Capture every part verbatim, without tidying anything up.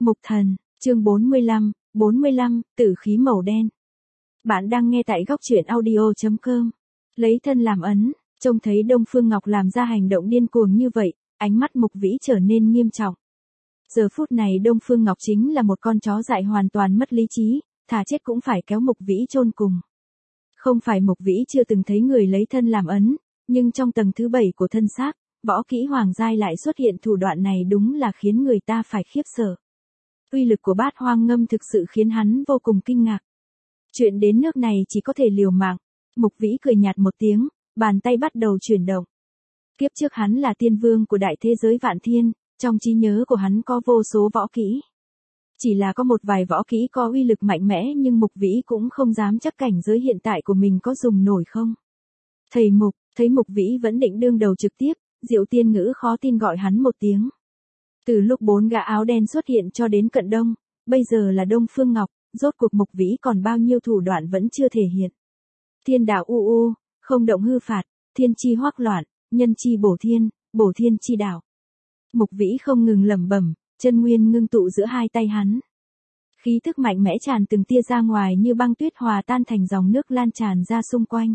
Mục thần, chương bốn mươi lăm, bốn mươi lăm, tử khí màu đen. Bạn đang nghe tại góc truyện audio chấm com. Lấy thân làm ấn, trông thấy Đông Phương Ngọc làm ra hành động điên cuồng như vậy, ánh mắt Mục Vĩ trở nên nghiêm trọng. Giờ phút này Đông Phương Ngọc chính là một con chó dại hoàn toàn mất lý trí, thà chết cũng phải kéo Mục Vĩ chôn cùng. Không phải Mục Vĩ chưa từng thấy người lấy thân làm ấn, nhưng trong tầng thứ bảy của thân xác, võ kỹ hoàng giai lại xuất hiện thủ đoạn này đúng là khiến người ta phải khiếp sợ. Uy lực của bát hoang ngâm thực sự khiến hắn vô cùng kinh ngạc. Chuyện đến nước này chỉ có thể liều mạng. Mục Vĩ cười nhạt một tiếng, bàn tay bắt đầu chuyển động. Kiếp trước hắn là tiên vương của đại thế giới vạn thiên, trong trí nhớ của hắn có vô số võ kỹ. Chỉ là có một vài võ kỹ có uy lực mạnh mẽ nhưng Mục Vĩ cũng không dám chắc cảnh giới hiện tại của mình có dùng nổi không. Thầy Mục, thấy Mục Vĩ vẫn định đương đầu trực tiếp, Diệu Tiên Ngữ khó tin gọi hắn một tiếng. Từ lúc bốn gã áo đen xuất hiện cho đến cận đông, bây giờ là Đông Phương Ngọc, rốt cuộc Mục Vĩ còn bao nhiêu thủ đoạn vẫn chưa thể hiện. Thiên đạo u u, không động hư phạt, thiên chi hoắc loạn, nhân chi bổ thiên, bổ thiên chi đạo. Mục Vĩ không ngừng lẩm bẩm, chân nguyên ngưng tụ giữa hai tay hắn. Khí thức mạnh mẽ tràn từng tia ra ngoài như băng tuyết hòa tan thành dòng nước lan tràn ra xung quanh.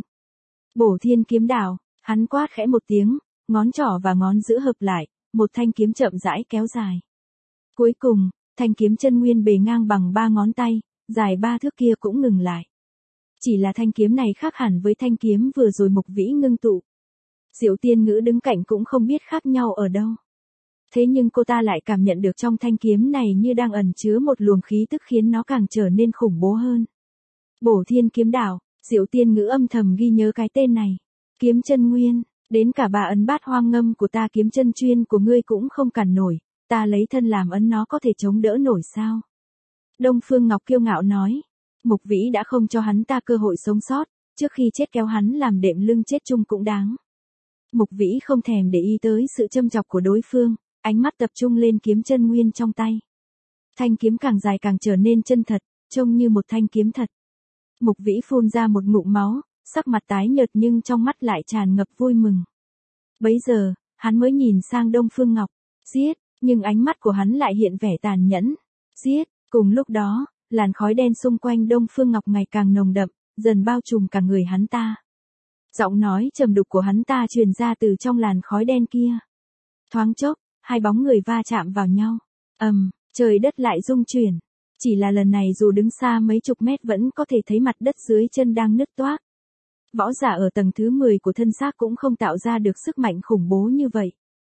Bổ thiên kiếm đạo, hắn quát khẽ một tiếng, ngón trỏ và ngón giữa hợp lại, một thanh kiếm chậm rãi kéo dài. Cuối cùng, thanh kiếm chân nguyên bề ngang bằng ba ngón tay, dài ba thước kia cũng ngừng lại. Chỉ là thanh kiếm này khác hẳn với thanh kiếm vừa rồi Mục Vĩ ngưng tụ. Diệu Tiên Ngữ đứng cạnh cũng không biết khác nhau ở đâu. Thế nhưng cô ta lại cảm nhận được trong thanh kiếm này như đang ẩn chứa một luồng khí tức khiến nó càng trở nên khủng bố hơn. Bổ thiên kiếm đạo, Diệu Tiên Ngữ âm thầm ghi nhớ cái tên này. Kiếm chân nguyên, đến cả bà ấn bát hoang ngâm của ta kiếm chân chuyên của ngươi cũng không cản nổi, ta lấy thân làm ấn nó có thể chống đỡ nổi sao? Đông Phương Ngọc kiêu ngạo nói. Mục Vĩ đã không cho hắn ta cơ hội sống sót, trước khi chết kéo hắn làm đệm lưng chết chung cũng đáng. Mục Vĩ không thèm để ý tới sự châm chọc của đối phương, ánh mắt tập trung lên kiếm chân nguyên trong tay. Thanh kiếm càng dài càng trở nên chân thật, trông như một thanh kiếm thật. Mục Vĩ phun ra một ngụm máu, sắc mặt tái nhợt nhưng trong mắt lại tràn ngập vui mừng. Bấy giờ, hắn mới nhìn sang Đông Phương Ngọc, giết, nhưng ánh mắt của hắn lại hiện vẻ tàn nhẫn. Giết, cùng lúc đó, làn khói đen xung quanh Đông Phương Ngọc ngày càng nồng đậm, dần bao trùm cả người hắn ta. Giọng nói trầm đục của hắn ta truyền ra từ trong làn khói đen kia. Thoáng chốc, hai bóng người va chạm vào nhau. Ầm, um, trời đất lại rung chuyển. Chỉ là lần này dù đứng xa mấy chục mét vẫn có thể thấy mặt đất dưới chân đang nứt toác. Võ giả ở tầng thứ mười của thân xác cũng không tạo ra được sức mạnh khủng bố như vậy.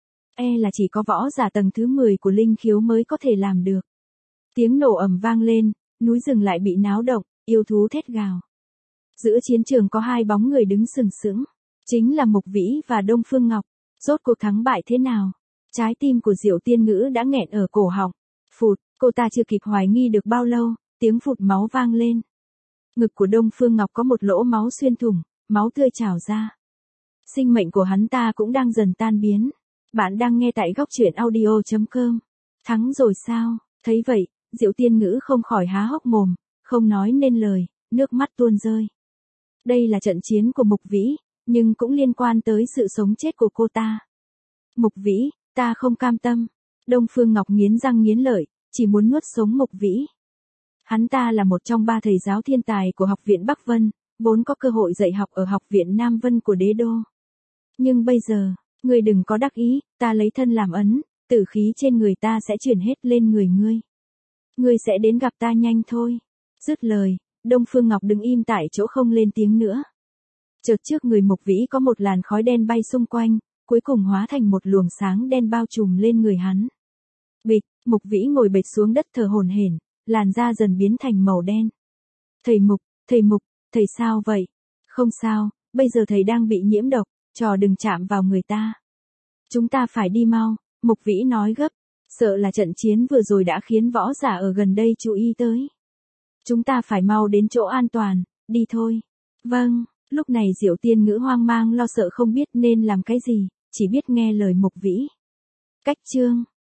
E là chỉ có võ giả tầng thứ mười của linh khiếu mới có thể làm được. Tiếng nổ ầm vang lên, núi rừng lại bị náo động, yêu thú thét gào. Giữa chiến trường có hai bóng người đứng sừng sững, chính là Mục Vĩ và Đông Phương Ngọc. Rốt cuộc thắng bại thế nào? Trái tim của Diệu Tiên Ngữ đã nghẹn ở cổ họng. Phụt, cô ta chưa kịp hoài nghi được bao lâu, tiếng phụt máu vang lên. Ngực của Đông Phương Ngọc có một lỗ máu xuyên thủng, máu tươi trào ra. Sinh mệnh của hắn ta cũng đang dần tan biến. Bạn đang nghe tại góc truyện audio chấm com. Thắng rồi sao? Thấy vậy, Diệu Tiên Ngữ không khỏi há hốc mồm, không nói nên lời, nước mắt tuôn rơi. Đây là trận chiến của Mục Vĩ, nhưng cũng liên quan tới sự sống chết của cô ta. Mục Vĩ, ta không cam tâm. Đông Phương Ngọc nghiến răng nghiến lợi, chỉ muốn nuốt sống Mục Vĩ. Hắn ta là một trong ba thầy giáo thiên tài của Học viện Bắc Vân, vốn có cơ hội dạy học ở Học viện Nam Vân của đế đô. Nhưng bây giờ, ngươi đừng có đắc ý, ta lấy thân làm ấn, tử khí trên người ta sẽ chuyển hết lên người ngươi. Ngươi sẽ đến gặp ta nhanh thôi. Dứt lời, Đông Phương Ngọc đứng im tại chỗ không lên tiếng nữa. Chợt trước người Mục Vĩ có một làn khói đen bay xung quanh, cuối cùng hóa thành một luồng sáng đen bao trùm lên người hắn. Bịch, Mục Vĩ ngồi bệt xuống đất thở hổn hển, làn da dần biến thành màu đen. Thầy Mục, thầy Mục, thầy sao vậy? Không sao, bây giờ thầy đang bị nhiễm độc, trò đừng chạm vào người ta. Chúng ta phải đi mau, Mục Vĩ nói gấp, sợ là trận chiến vừa rồi đã khiến võ giả ở gần đây chú ý tới. Chúng ta phải mau đến chỗ an toàn, đi thôi. Vâng, lúc này Diệu Tiên Ngữ hoang mang lo sợ không biết nên làm cái gì, chỉ biết nghe lời Mục Vĩ. Cách chương